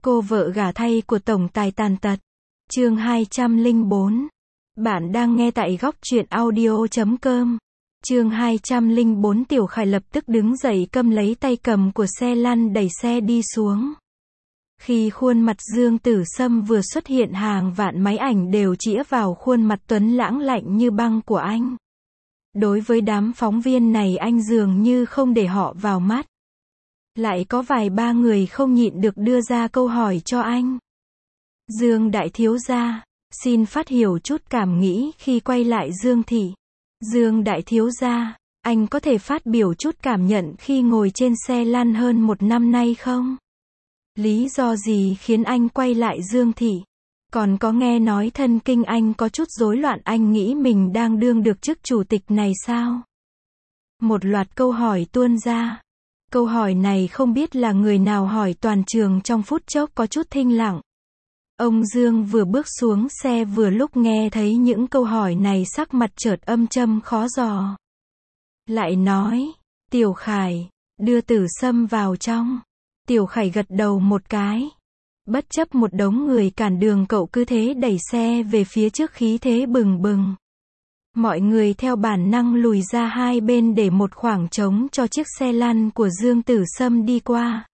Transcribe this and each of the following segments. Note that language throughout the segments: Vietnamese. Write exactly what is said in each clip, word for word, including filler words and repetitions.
Cô vợ gả thay của tổng tài tàn tật. Chương hai trăm lẻ bốn. Bạn đang nghe tại góc truyện audio chấm com. Chương hai trăm lẻ bốn. Tiểu Khải lập tức đứng dậy cầm lấy tay cầm của xe lăn đẩy xe đi xuống. Khi khuôn mặt Dương Tử Sâm vừa xuất hiện, hàng vạn máy ảnh đều chĩa vào khuôn mặt tuấn lãng lạnh như băng của anh. Đối với đám phóng viên này, anh dường như không để họ vào mắt. Lại có vài ba người không nhịn được đưa ra câu hỏi cho anh. Dương đại thiếu gia, xin phát hiểu chút cảm nghĩ khi quay lại Dương thị. Dương đại thiếu gia, anh có thể phát biểu chút cảm nhận khi ngồi trên xe lăn hơn một năm nay không? Lý do gì khiến anh quay lại Dương thị? Còn có nghe nói thân kinh anh có chút rối loạn, anh nghĩ mình đang đương được chức chủ tịch này sao? Một loạt câu hỏi tuôn ra. Câu hỏi này không biết là người nào hỏi, toàn trường trong phút chốc có chút thinh lặng. Ông Dương vừa bước xuống xe vừa lúc nghe thấy những câu hỏi này, sắc mặt chợt âm trầm khó dò. Lại nói, Tiểu Khải, đưa Tử Sâm vào trong. Tiểu Khải gật đầu một cái. Bất chấp một đống người cản đường, cậu cứ thế đẩy xe về phía trước, khí thế bừng bừng. Mọi người theo bản năng lùi ra hai bên để một khoảng trống cho chiếc xe lăn của Dương Tử Sâm đi qua.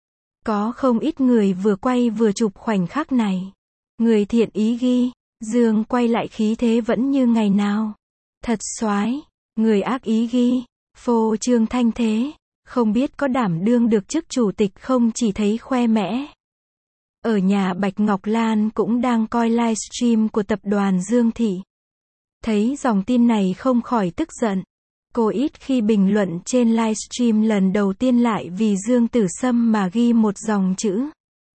Có không ít người vừa quay vừa chụp khoảnh khắc này. Người thiện ý ghi, Dương quay lại khí thế vẫn như ngày nào. Thật soái. Người ác ý ghi, phô trương thanh thế. Không biết có đảm đương được chức chủ tịch không, chỉ thấy khoe mẽ. Ở nhà Bạch Ngọc Lan cũng đang coi livestream của tập đoàn Dương thị. Thấy dòng tin này không khỏi tức giận. Cô ít khi bình luận trên livestream, lần đầu tiên lại vì Dương Tử Sâm mà ghi một dòng chữ.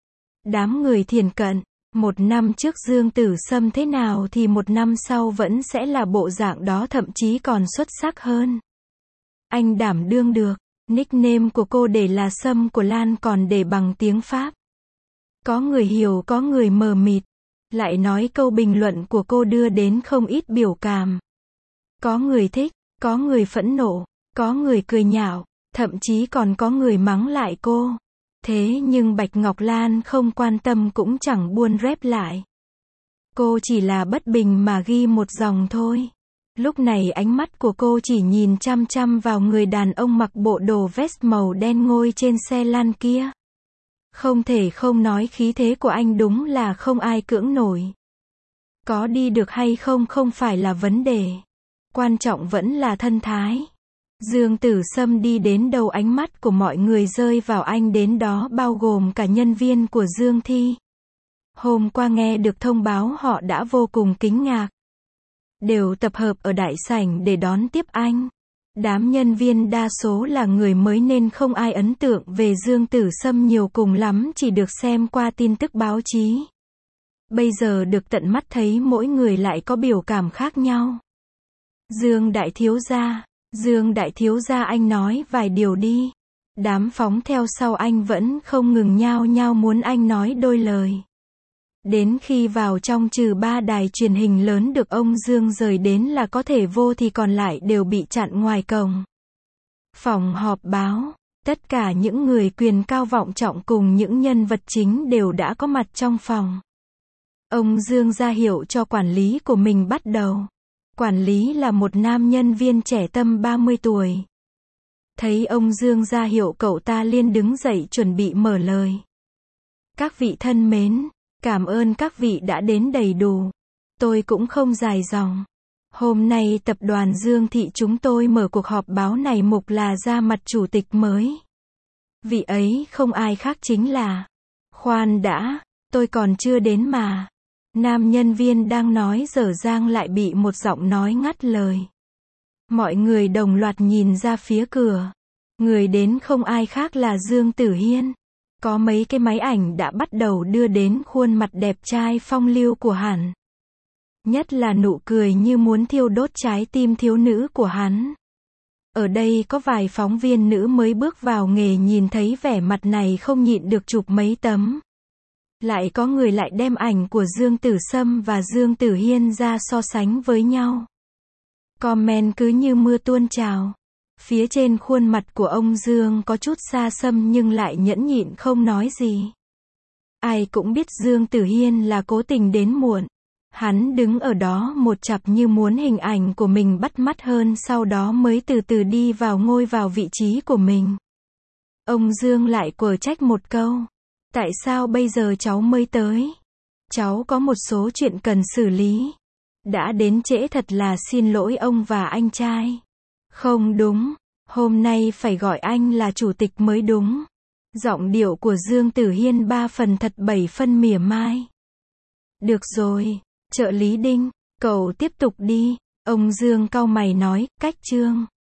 Đám người thiền cận, một năm trước Dương Tử Sâm thế nào thì một năm sau vẫn sẽ là bộ dạng đó, thậm chí còn xuất sắc hơn. Anh đảm đương được. Nickname của cô để là Sâm của Lan, còn để bằng tiếng Pháp. Có người hiểu, có người mờ mịt. Lại nói câu bình luận của cô đưa đến không ít biểu cảm. Có người thích, có người phẫn nộ, có người cười nhạo, thậm chí còn có người mắng lại cô. Thế nhưng Bạch Ngọc Lan không quan tâm, cũng chẳng buồn rep lại. Cô chỉ là bất bình mà ghi một dòng thôi. Lúc này ánh mắt của cô chỉ nhìn chăm chăm vào người đàn ông mặc bộ đồ vest màu đen ngồi trên xe lăn kia. Không thể không nói khí thế của anh đúng là không ai cưỡng nổi. Có đi được hay không không phải là vấn đề. Quan trọng vẫn là thân thái. Dương Tử Sâm đi đến đâu, ánh mắt của mọi người rơi vào anh đến đó, bao gồm cả nhân viên của Dương thị. Hôm qua nghe được thông báo, họ đã vô cùng kinh ngạc. Đều tập hợp ở đại sảnh để đón tiếp anh. Đám nhân viên đa số là người mới nên không ai ấn tượng về Dương Tử Sâm nhiều, cùng lắm chỉ được xem qua tin tức báo chí. Bây giờ được tận mắt thấy, mỗi người lại có biểu cảm khác nhau. Dương đại thiếu gia, Dương đại thiếu gia, anh nói vài điều đi. Đám phóng theo sau anh vẫn không ngừng nhao nhao muốn anh nói đôi lời. Đến khi vào trong, trừ ba đài truyền hình lớn được ông Dương rời đến là có thể vô thì còn lại đều bị chặn ngoài cổng. Phòng họp báo, tất cả những người quyền cao vọng trọng cùng những nhân vật chính đều đã có mặt trong phòng. Ông Dương ra hiệu cho quản lý của mình bắt đầu. Quản lý là một nam nhân viên trẻ tầm ba mươi tuổi. Thấy ông Dương ra hiệu, cậu ta liền đứng dậy chuẩn bị mở lời. Các vị thân mến, cảm ơn các vị đã đến đầy đủ. Tôi cũng không dài dòng. Hôm nay tập đoàn Dương thị chúng tôi mở cuộc họp báo này mục là ra mặt chủ tịch mới. Vị ấy không ai khác chính là... Khoan đã, tôi còn chưa đến mà. Nam nhân viên đang nói dở dang lại bị một giọng nói ngắt lời. Mọi người đồng loạt nhìn ra phía cửa. Người đến không ai khác là Dương Tử Hiên. Có mấy cái máy ảnh đã bắt đầu đưa đến khuôn mặt đẹp trai phong lưu của hắn. Nhất là nụ cười như muốn thiêu đốt trái tim thiếu nữ của hắn. Ở đây có vài phóng viên nữ mới bước vào nghề, nhìn thấy vẻ mặt này không nhịn được chụp mấy tấm. Lại có người lại đem ảnh của Dương Tử Sâm và Dương Tử Hiên ra so sánh với nhau. Comment cứ như mưa tuôn trào. Phía trên khuôn mặt của ông Dương có chút xa xăm nhưng lại nhẫn nhịn không nói gì. Ai cũng biết Dương Tử Hiên là cố tình đến muộn. Hắn đứng ở đó một chặp như muốn hình ảnh của mình bắt mắt hơn, sau đó mới từ từ đi vào ngôi vào vị trí của mình. Ông Dương lại quở trách một câu. Tại sao bây giờ cháu mới tới? Cháu có một số chuyện cần xử lý. Đã đến trễ thật là xin lỗi ông và anh trai. Không đúng, hôm nay phải gọi anh là chủ tịch mới đúng. Giọng điệu của Dương Tử Hiên ba phần thật bảy phân mỉa mai. Được rồi, trợ lý Đinh, cậu tiếp tục đi. Ông Dương cau mày nói, cách Trương